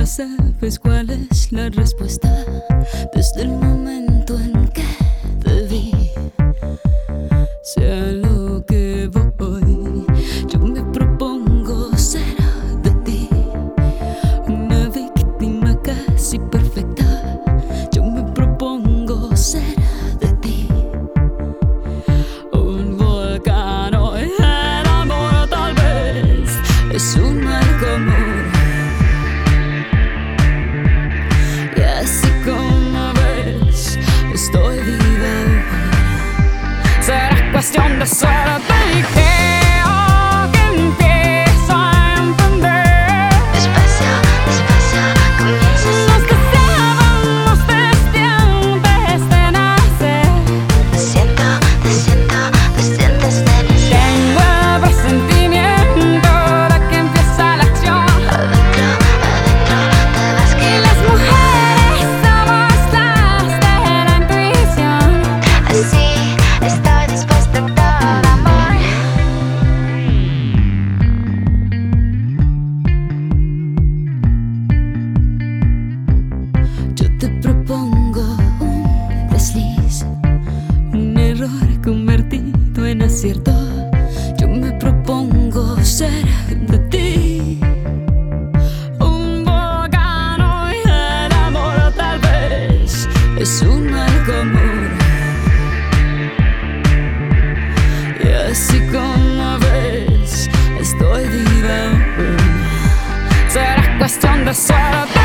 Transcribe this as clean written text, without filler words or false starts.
sabes cuál es la respuesta desde el momento en que te vi. Sea lo que voy, yo me propongo ser de ti, una víctima casi perfecta. Yo me propongo ser de ti, un volcán o el amor tal vez es un mal común. Estoy viva, será cuestión de suerte y creo que empiezo a entender. Despacio, despacio, comienzas a Nos deseábamos desde antes de nacer. Te siento desde nacer. Tengo el presentimiento de que empieza la acción. Adentro, te vas Y que las mujeres somos las de la intuición. así estoy dispuesta a todo amor. Yo te propongo un desliz, un error convertido en acierto. Yo me propongo ser de ti, un volcán y el amor tal vez es un mal común. Y así como ves, estoy viva. Será cuestión de suerte.